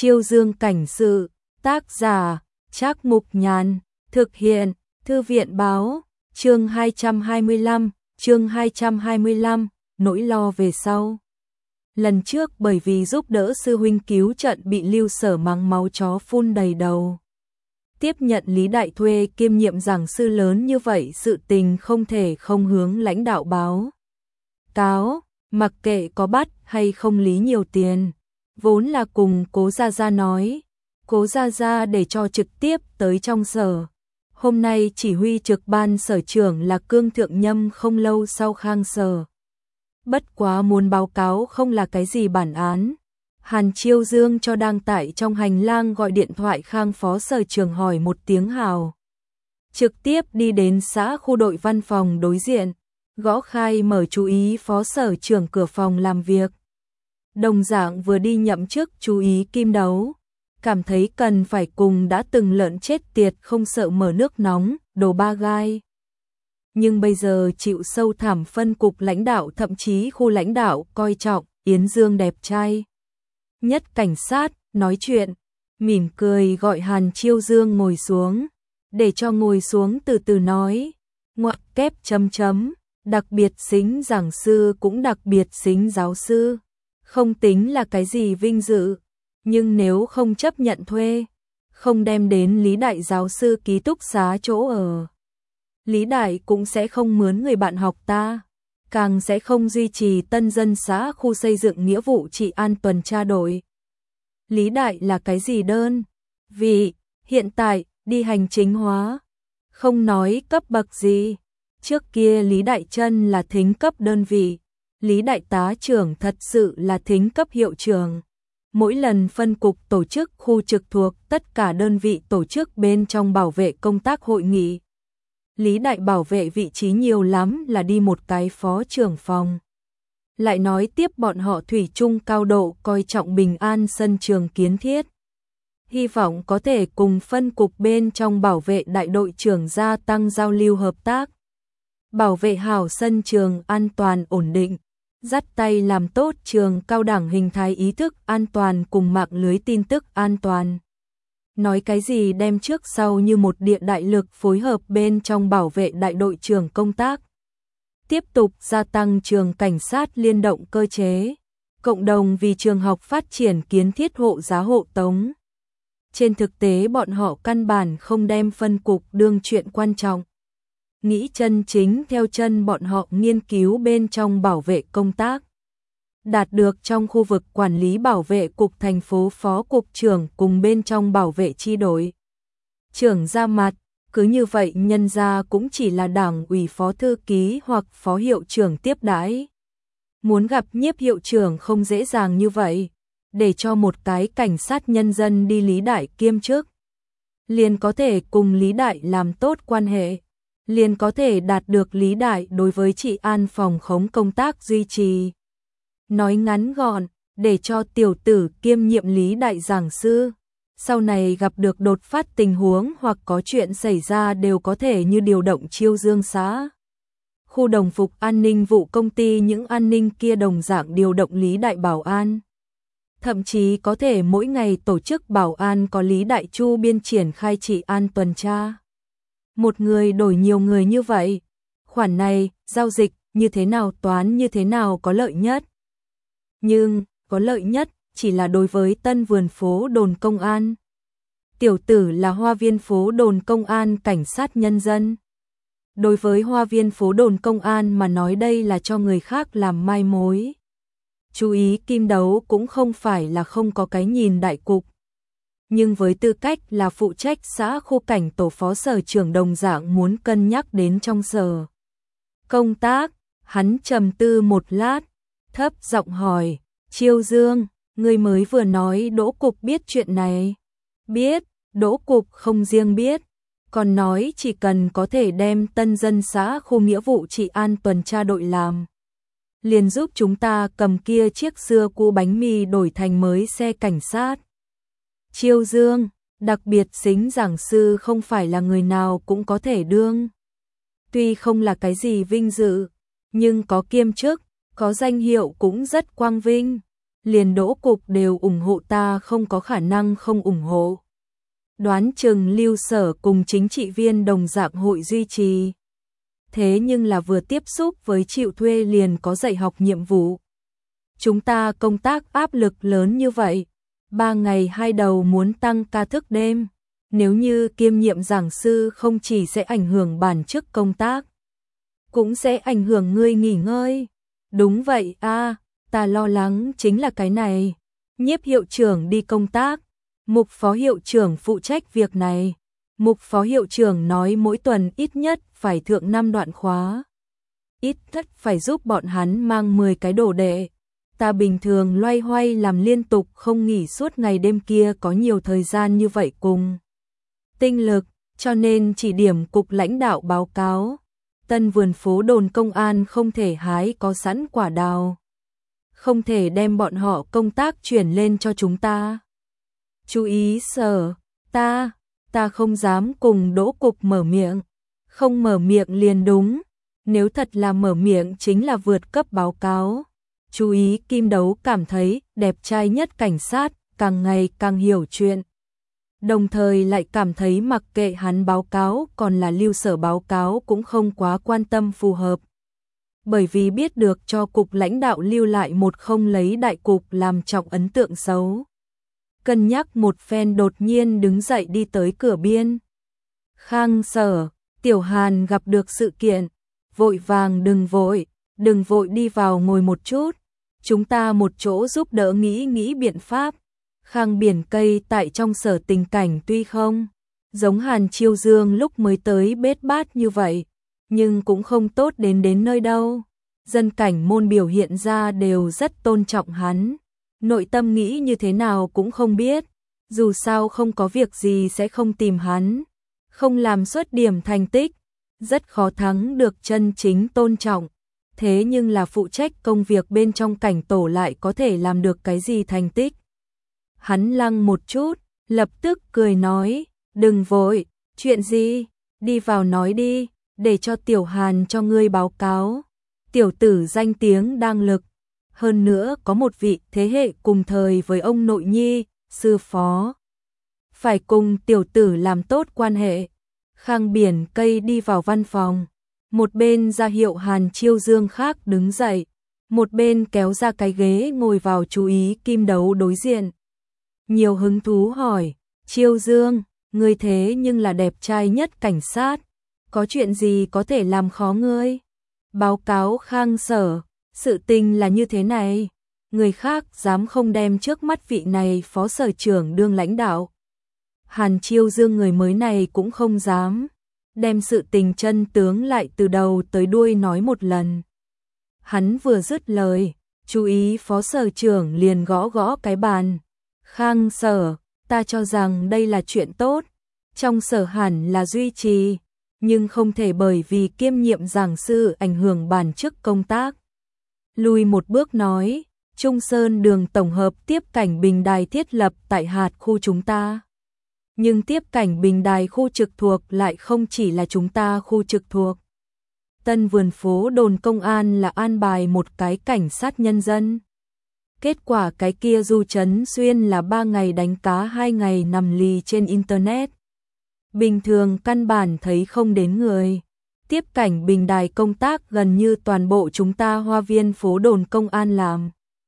Chiêu Dương cảnh sự, tác giả, Trác Mục Nhàn, thực hiện, Thư viện báo, chương 225, nỗi lo về sau. Lần trước bởi vì giúp đỡ sư huynh cứu trận bị Lưu Sở mắng máu chó phun đầy đầu. Tiếp nhận Lý Đại thuê kiêm nhiệm giảng sư lớn như vậy, sự tình không thể không hướng lãnh đạo báo cáo, mặc kệ có bắt hay không lý nhiều tiền. Vốn là cùng Cố Gia Gia nói, Cố Gia Gia để cho trực tiếp tới trong sở. Hôm nay chỉ huy trực ban sở trưởng là Cương Thượng Nhâm không lâu sau Khang Sở. Bất quá muốn báo cáo không là cái gì bản án. Hàn Chiêu Dương cho đang tại trong hành lang gọi điện thoại Khang phó sở trưởng hỏi một tiếng hào. Trực tiếp đi đến xã khu đội văn phòng đối diện, gõ khai mở chú ý phó sở trưởng cửa phòng làm việc. Đồng dạng vừa đi nhậm chức chú ý Kim Đấu, cảm thấy cần phải cùng đã từng lợn chết tiệt không sợ mở nước nóng, đồ ba gai. Nhưng bây giờ chịu sâu thẳm phân cục lãnh đạo thậm chí khu lãnh đạo coi trọng Yến Dương đẹp trai nhất cảnh sát, nói chuyện, mỉm cười gọi Hàn Chiêu Dương ngồi xuống, để cho ngồi xuống từ từ nói, ngoặc kép chấm chấm, đặc biệt xính giảng sư cũng đặc biệt xính giáo sư, không tính là cái gì vinh dự, nhưng nếu không chấp nhận thuê, không đem đến Lý Đại giáo sư ký túc xá chỗ ở, Lý Đại cũng sẽ không mướn người bạn học ta, càng sẽ không duy trì tân dân xã khu xây dựng nghĩa vụ trị an tuần tra đội. Lý Đại là cái gì đơn vị, hiện tại đi hành chính hóa, không nói cấp bậc gì. Trước kia Lý Đại Trân là thính cấp đơn vị, Lý Đại tá trưởng thật sự là thính cấp hiệu trưởng. Mỗi lần phân cục tổ chức khu trực thuộc tất cả đơn vị tổ chức bên trong bảo vệ công tác hội nghị. Lý Đại bảo vệ vị trí nhiều lắm là đi một cái phó trưởng phòng. Lại nói tiếp bọn họ thủy chung cao độ coi trọng bình an sân trường kiến thiết. Hy vọng có thể cùng phân cục bên trong bảo vệ đại đội trưởng gia tăng giao lưu hợp tác. Bảo vệ hảo sân trường an toàn ổn định, dắt tay làm tốt trường cao đẳng hình thái ý thức an toàn cùng mạng lưới tin tức an toàn. Nói cái gì đem trước sau như một địa đại lực phối hợp bên trong bảo vệ đại đội trưởng công tác. Tiếp tục gia tăng trường cảnh sát liên động cơ chế, cộng đồng vì trường học phát triển kiến thiết hộ giá hộ tống. Trên thực tế bọn họ căn bản không đem phân cục đương chuyện quan trọng. Nghĩ chân chính theo chân bọn họ nghiên cứu bên trong bảo vệ công tác. Đạt được trong khu vực quản lý bảo vệ cục thành phố phó cục trưởng cùng bên trong bảo vệ chi đội trưởng ra mặt, cứ như vậy nhân ra cũng chỉ là đảng ủy phó thư ký hoặc phó hiệu trưởng tiếp đãi. Muốn gặp nhiếp hiệu trưởng không dễ dàng như vậy, để cho một cái cảnh sát nhân dân đi Lý Đại kiêm chức, liền có thể cùng Lý Đại làm tốt quan hệ, liền có thể đạt được Lý Đại đối với trị an phòng khống công tác duy trì. Nói ngắn gọn, để cho tiểu tử kiêm nhiệm Lý Đại giảng sư, sau này gặp được đột phát tình huống hoặc có chuyện xảy ra đều có thể như điều động Chiêu Dương xã. Khu đồng phục an ninh vụ công ty những an ninh kia đồng dạng điều động Lý Đại bảo an. Thậm chí có thể mỗi ngày tổ chức bảo an có Lý Đại chu biên triển khai trị an tuần tra. Một người đổi nhiều người như vậy, khoản này, giao dịch như thế nào toán như thế nào có lợi nhất. Nhưng, có lợi nhất chỉ là đối với tân vườn phố đồn công an. Tiểu tử là hoa viên phố đồn công an cảnh sát nhân dân. Đối với hoa viên phố đồn công an mà nói đây là cho người khác làm mai mối. Chú ý Kim Đấu cũng không phải là không có cái nhìn đại cục. Nhưng với tư cách là phụ trách xã khu cảnh tổ phó sở trưởng đồng dạng muốn cân nhắc đến trong sở công tác, hắn trầm tư một lát, thấp giọng hỏi, Chiêu Dương, ngươi mới vừa nói Đỗ Cục biết chuyện này. Biết, Đỗ Cục không riêng biết, còn nói chỉ cần có thể đem tân dân xã khu nghĩa vụ trị an tuần tra đội làm, liền giúp chúng ta cầm kia chiếc xưa cũ bánh mì đổi thành mới xe cảnh sát. Chiêu Dương, đặc biệt xính giảng sư không phải là người nào cũng có thể đương. Tuy không là cái gì vinh dự, nhưng có kiêm chức, có danh hiệu cũng rất quang vinh. liền Đỗ Cục đều ủng hộ ta không có khả năng không ủng hộ. Đoán chừng Lưu Sở cùng chính trị viên đồng dạng hội duy trì. Thế nhưng là vừa tiếp xúc với chịu thuê liền có dạy học nhiệm vụ. Chúng ta công tác áp lực lớn như vậy, 3 ngày 2 đầu muốn tăng ca thức đêm. Nếu như kiêm nhiệm giảng sư không chỉ sẽ ảnh hưởng bản chức công tác, cũng sẽ ảnh hưởng ngươi nghỉ ngơi. Đúng vậy a, ta lo lắng chính là cái này. Nhiếp hiệu trưởng đi công tác, Mục phó hiệu trưởng phụ trách việc này. Mục phó hiệu trưởng nói mỗi tuần ít nhất phải thượng 5 đoạn khóa. Ít nhất phải giúp bọn hắn mang 10 cái đồ đệ. Ta bình thường loay hoay làm liên tục không nghỉ suốt ngày đêm kia có nhiều thời gian như vậy cùng tinh lực, cho nên chỉ điểm cục lãnh đạo báo cáo. Tân vườn phố đồn công an không thể hái có sẵn quả đào. Không thể đem bọn họ công tác chuyển lên cho chúng ta. Chú ý Sở, ta không dám cùng Đỗ Cục mở miệng. Không mở miệng liền đúng. Nếu thật là mở miệng chính là vượt cấp báo cáo. Chú ý Kim Đấu cảm thấy đẹp trai nhất cảnh sát, càng ngày càng hiểu chuyện. Đồng thời lại cảm thấy mặc kệ hắn báo cáo còn là Lưu Sở báo cáo cũng không quá quan tâm phù hợp. Bởi vì biết được cho cục lãnh đạo lưu lại một không lấy đại cục làm trọng ấn tượng xấu. Cân nhắc một phen đột nhiên đứng dậy đi tới cửa biên. Khang Sở, Tiểu Hàn gặp được sự kiện, vội vàng đừng vội đi vào ngồi một chút. Chúng ta một chỗ giúp đỡ nghĩ biện pháp. Khang Biển Cây tại trong Sở tình cảnh tuy không giống Hàn Chiêu Dương lúc mới tới bết bát như vậy, nhưng cũng không tốt đến nơi đâu. Dân cảnh môn biểu hiện ra đều rất tôn trọng hắn. Nội tâm nghĩ như thế nào cũng không biết. Dù sao không có việc gì sẽ không tìm hắn. Không làm xuất điểm thành tích, rất khó thắng được chân chính tôn trọng. Thế nhưng là phụ trách công việc bên trong cảnh tổ lại có thể làm được cái gì thành tích. Hắn lăng một chút, lập tức cười nói, đừng vội, chuyện gì, đi vào nói đi, để cho Tiểu Hàn cho ngươi báo cáo. Tiểu tử danh tiếng đang lực, hơn nữa có một vị thế hệ cùng thời với ông nội nhi, sư phó. Phải cùng tiểu tử làm tốt quan hệ. Khang Biển Cây đi vào văn phòng, một bên ra hiệu Hàn Chiêu Dương khác đứng dậy, một bên kéo ra cái ghế ngồi vào chú ý Kim Đấu đối diện. Nhiều hứng thú hỏi, Chiêu Dương, ngươi thế nhưng là đẹp trai nhất cảnh sát, có chuyện gì có thể làm khó ngươi? Báo cáo Khang Sở, sự tình là như thế này, người khác dám không đem trước mắt vị này phó sở trưởng đương lãnh đạo. Hàn Chiêu Dương người mới này cũng không dám đem sự tình chân tướng lại từ đầu tới đuôi nói một lần. Hắn vừa dứt lời, chú ý phó sở trưởng liền gõ gõ cái bàn. Khang Sở, ta cho rằng đây là chuyện tốt, trong Sở hẳn là duy trì, nhưng không thể bởi vì kiêm nhiệm giảng sư ảnh hưởng bản chức công tác. Lùi một bước nói, Trung Sơn đường tổng hợp tiếp cảnh bình đài thiết lập tại hạt khu chúng ta. Nhưng tiếp cảnh bình đài khu trực thuộc lại không chỉ là chúng ta khu trực thuộc. Tân vườn phố đồn công an là an bài một cái cảnh sát nhân dân. Kết quả cái kia Du Trấn Xuyên là 3 ngày đánh cá 2 ngày nằm lì trên Internet. Bình thường căn bản thấy không đến người. Tiếp cảnh bình đài công tác gần như toàn bộ chúng ta hoa viên phố đồn công an làm.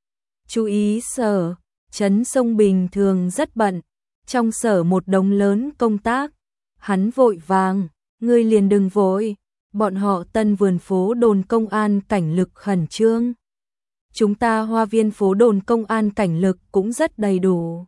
Chú ý Sở, Trấn Sông bình thường rất bận. Trong Sở một đống lớn công tác. Hắn vội vàng, ngươi liền đừng vội. Bọn họ tân vườn phố đồn công an cảnh lực khẩn trương. Chúng ta hoa viên phố đồn công an cảnh lực cũng rất đầy đủ.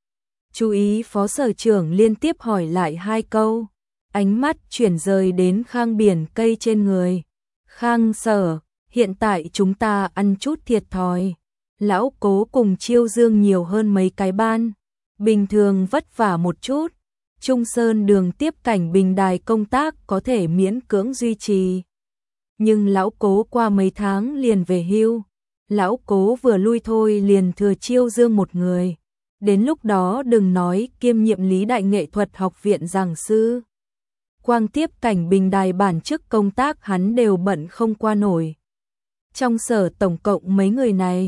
Chú ý phó sở trưởng liên tiếp hỏi lại 2 câu. Ánh mắt chuyển rời đến Khang Biển Cây trên người. Khang Sở, hiện tại chúng ta ăn chút thiệt thòi. Lão Cố cùng Chiêu Dương nhiều hơn mấy cái ban. Bình thường vất vả một chút. Trung Sơn đường tiếp cảnh bình đài công tác có thể miễn cưỡng duy trì. Nhưng Lão Cố qua mấy tháng liền về hưu. Lão Cố vừa lui thôi liền thừa Chiêu Dương một người. Đến lúc đó đừng nói kiêm nhiệm lý đại nghệ thuật học viện giảng sư. Quang tiếp cảnh bình đài bản chức công tác hắn đều bận không qua nổi. Trong Sở tổng cộng mấy người này,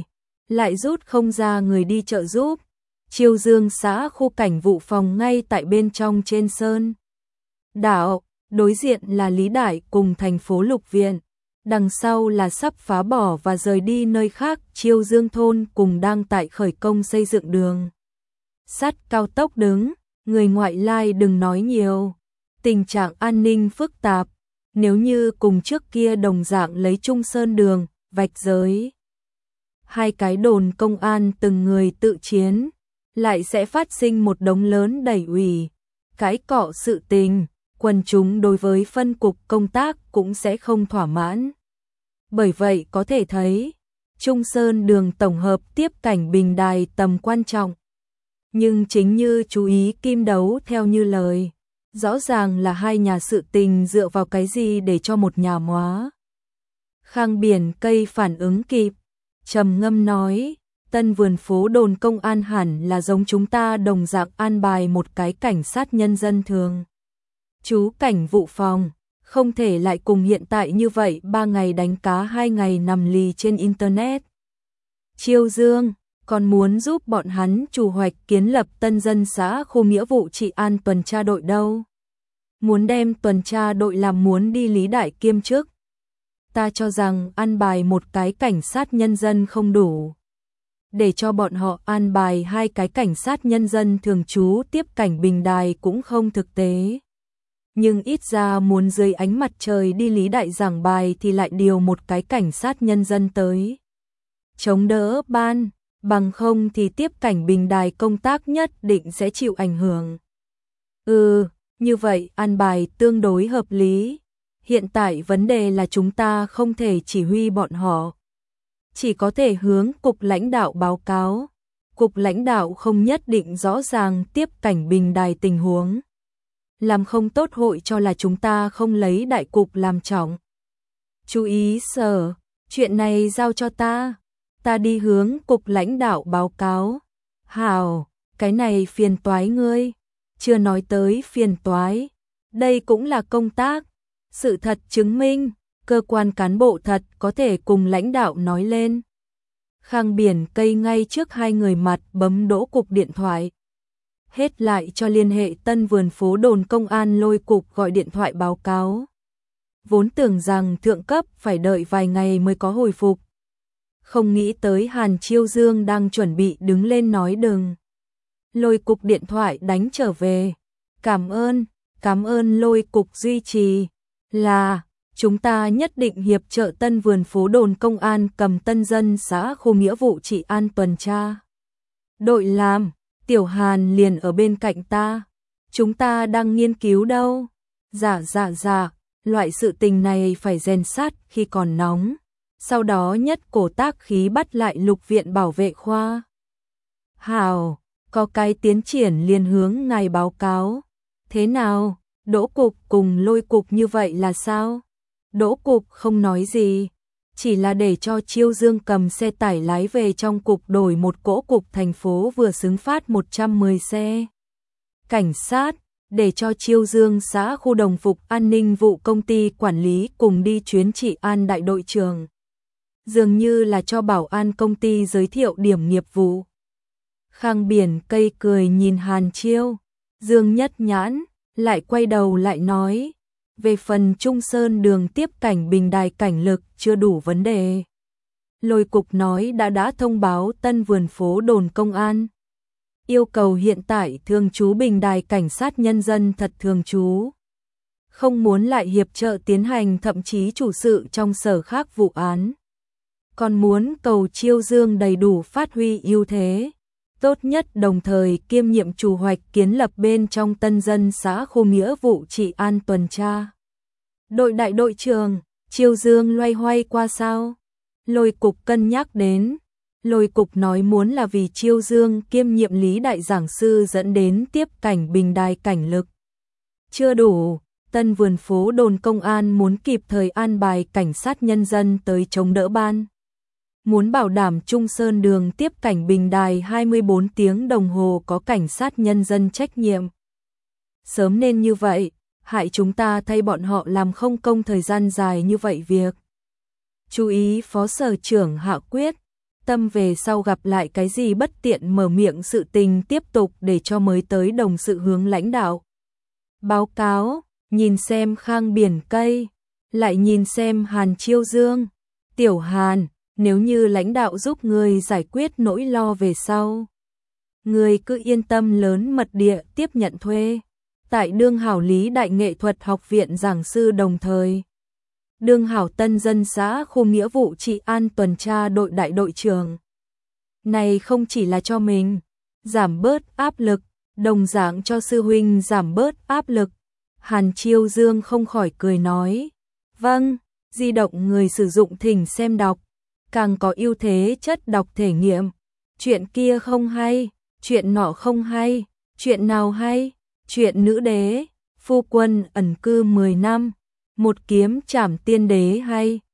lại rút không ra người đi trợ giúp. Chiêu Dương xã khu cảnh vụ phòng ngay tại bên trong trên sơn đảo, đối diện là Lý Đại cùng thành phố Lục Viện. Đằng sau là sắp phá bỏ và rời đi nơi khác Chiêu Dương thôn cùng đang tại khởi công xây dựng đường sắt cao tốc đứng, người ngoại lai đừng nói nhiều. Tình trạng an ninh phức tạp, nếu như cùng trước kia đồng dạng lấy Trung Sơn đường, vạch giới. Hai cái đồn công an từng người tự chiến, lại sẽ phát sinh một đống lớn đẩy ủy, cãi cọ sự tình, quần chúng đối với phân cục công tác cũng sẽ không thỏa mãn. Bởi vậy có thể thấy, Trung Sơn đường tổng hợp tiếp cảnh bình đài tầm quan trọng. Nhưng chính như chú ý Kim Đấu theo như lời, rõ ràng là hai nhà sự tình dựa vào cái gì để cho một nhà móa. Khang Biển Cây phản ứng kịp, trầm ngâm nói, Tân Vườn phố đồn công an hẳn là giống chúng ta đồng dạng an bài một cái cảnh sát nhân dân thường. Chú cảnh vụ phòng, không thể lại cùng hiện tại như vậy 3 ngày đánh cá 2 ngày nằm lì trên Internet. Chiêu Dương còn muốn giúp bọn hắn chủ hoạch kiến lập tân dân xã khu nghĩa vụ trị an tuần tra đội đâu. Muốn đem tuần tra đội làm muốn đi Lý Đại kiêm chức. Ta cho rằng an bài một cái cảnh sát nhân dân không đủ. Để cho bọn họ an bài 2 cái cảnh sát nhân dân thường trú tiếp cảnh bình đài cũng không thực tế. Nhưng ít ra muốn dưới ánh mặt trời đi Lý Đại giảng bài thì lại điều một cái cảnh sát nhân dân tới. Chống đỡ ban, bằng không thì tiếp cảnh bình đài công tác nhất định sẽ chịu ảnh hưởng. Như vậy an bài tương đối hợp lý. Hiện tại vấn đề là chúng ta không thể chỉ huy bọn họ. Chỉ có thể hướng cục lãnh đạo báo cáo. Cục lãnh đạo không nhất định rõ ràng tiếp cảnh bình đài tình huống. Làm không tốt hội cho là chúng ta không lấy đại cục làm trọng. Chú ý Sở, chuyện này giao cho ta. Ta đi hướng cục lãnh đạo báo cáo. Hảo, cái này phiền toái ngươi. Chưa nói tới phiền toái. Đây cũng là công tác. Sự thật chứng minh, cơ quan cán bộ thật có thể cùng lãnh đạo nói lên. Khang Biển Cây ngay trước hai người mặt bấm đỗ cục điện thoại. Hết lại cho liên hệ Tân Vườn phố đồn công an lôi cục gọi điện thoại báo cáo. Vốn tưởng rằng thượng cấp phải đợi vài ngày mới có hồi phục. Không nghĩ tới Hàn Chiêu Dương đang chuẩn bị đứng lên nói đừng. Lôi cục điện thoại đánh trở về. Cảm ơn lôi cục duy trì. Là, chúng ta nhất định hiệp trợ Tân Vườn phố đồn công an cầm tân dân xã khu nghĩa vụ trị an tuần tra. Đội làm, Tiểu Hàn liền ở bên cạnh ta. Chúng ta đang nghiên cứu đâu. Dạ, loại sự tình này phải rèn sát khi còn nóng. Sau đó nhất cổ tác khí bắt lại Lục Viện bảo vệ khoa. Hảo, có cái tiến triển liền hướng ngài báo cáo. Thế nào, Đỗ cục cùng Lôi cục như vậy là sao? Đỗ cục không nói gì, chỉ là để cho Chiêu Dương cầm xe tải lái về trong cục đổi một cỗ cục thành phố vừa xứng phát 110 xe. Cảnh sát, để cho Chiêu Dương xã khu đồng phục an ninh vụ công ty quản lý cùng đi chuyến trị an đại đội trưởng. Dường như là cho bảo an công ty giới thiệu điểm nghiệp vụ. Khang Biển Cây cười nhìn Hàn Chiêu, Dương nhất nhãn, lại quay đầu lại nói, về phần Trung Sơn đường tiếp cảnh bình đài cảnh lực chưa đủ vấn đề. Lôi cục nói đã thông báo Tân Vườn phố đồn công an. Yêu cầu hiện tại thường trú bình đài cảnh sát nhân dân thật thường trú. Không muốn lại hiệp trợ tiến hành thậm chí chủ sự trong sở khác vụ án. Còn muốn cầu Chiêu Dương đầy đủ phát huy ưu thế. Tốt nhất đồng thời kiêm nhiệm chủ hoạch kiến lập bên trong tân dân xã khu nghĩa vụ trị an tuần tra. Đội đại đội trưởng, Chiêu Dương loay hoay qua sao? Lôi cục cân nhắc đến. Lôi cục nói muốn là vì Chiêu Dương kiêm nhiệm lý đại giảng sư dẫn đến tiếp cảnh bình đài cảnh lực. Chưa đủ, Tân Vườn phố đồn công an muốn kịp thời an bài cảnh sát nhân dân tới chống đỡ ban. Muốn bảo đảm Trung Sơn đường tiếp cảnh bình đài 24 tiếng đồng hồ có cảnh sát nhân dân trách nhiệm. Sớm nên như vậy, hại chúng ta thay bọn họ làm không công thời gian dài như vậy việc. Chú ý Phó Sở trưởng hạ quyết, tâm về sau gặp lại cái gì bất tiện mở miệng sự tình tiếp tục để cho mới tới đồng sự hướng lãnh đạo. Báo cáo, nhìn xem Khang Biển Cây, lại nhìn xem Hàn Chiêu Dương. Tiểu Hàn, nếu như lãnh đạo giúp người giải quyết nỗi lo về sau, người cứ yên tâm lớn mật địa tiếp nhận thuê. Tại Đương Hảo Lý Đại Nghệ thuật học viện giảng sư đồng thời. Đương Hảo Tân dân xã khu nghĩa vụ trị an tuần tra đội đại đội trưởng. Này không chỉ là cho mình giảm bớt áp lực, đồng dạng cho sư huynh giảm bớt áp lực. Hàn Chiêu Dương không khỏi cười nói, vâng, di động người sử dụng thỉnh xem đọc, càng có ưu thế chất đọc thể nghiệm. Chuyện kia không hay, chuyện nọ không hay, chuyện nào hay? Chuyện nữ đế, phu quân ẩn cư 10 năm, một kiếm trảm tiên đế hay.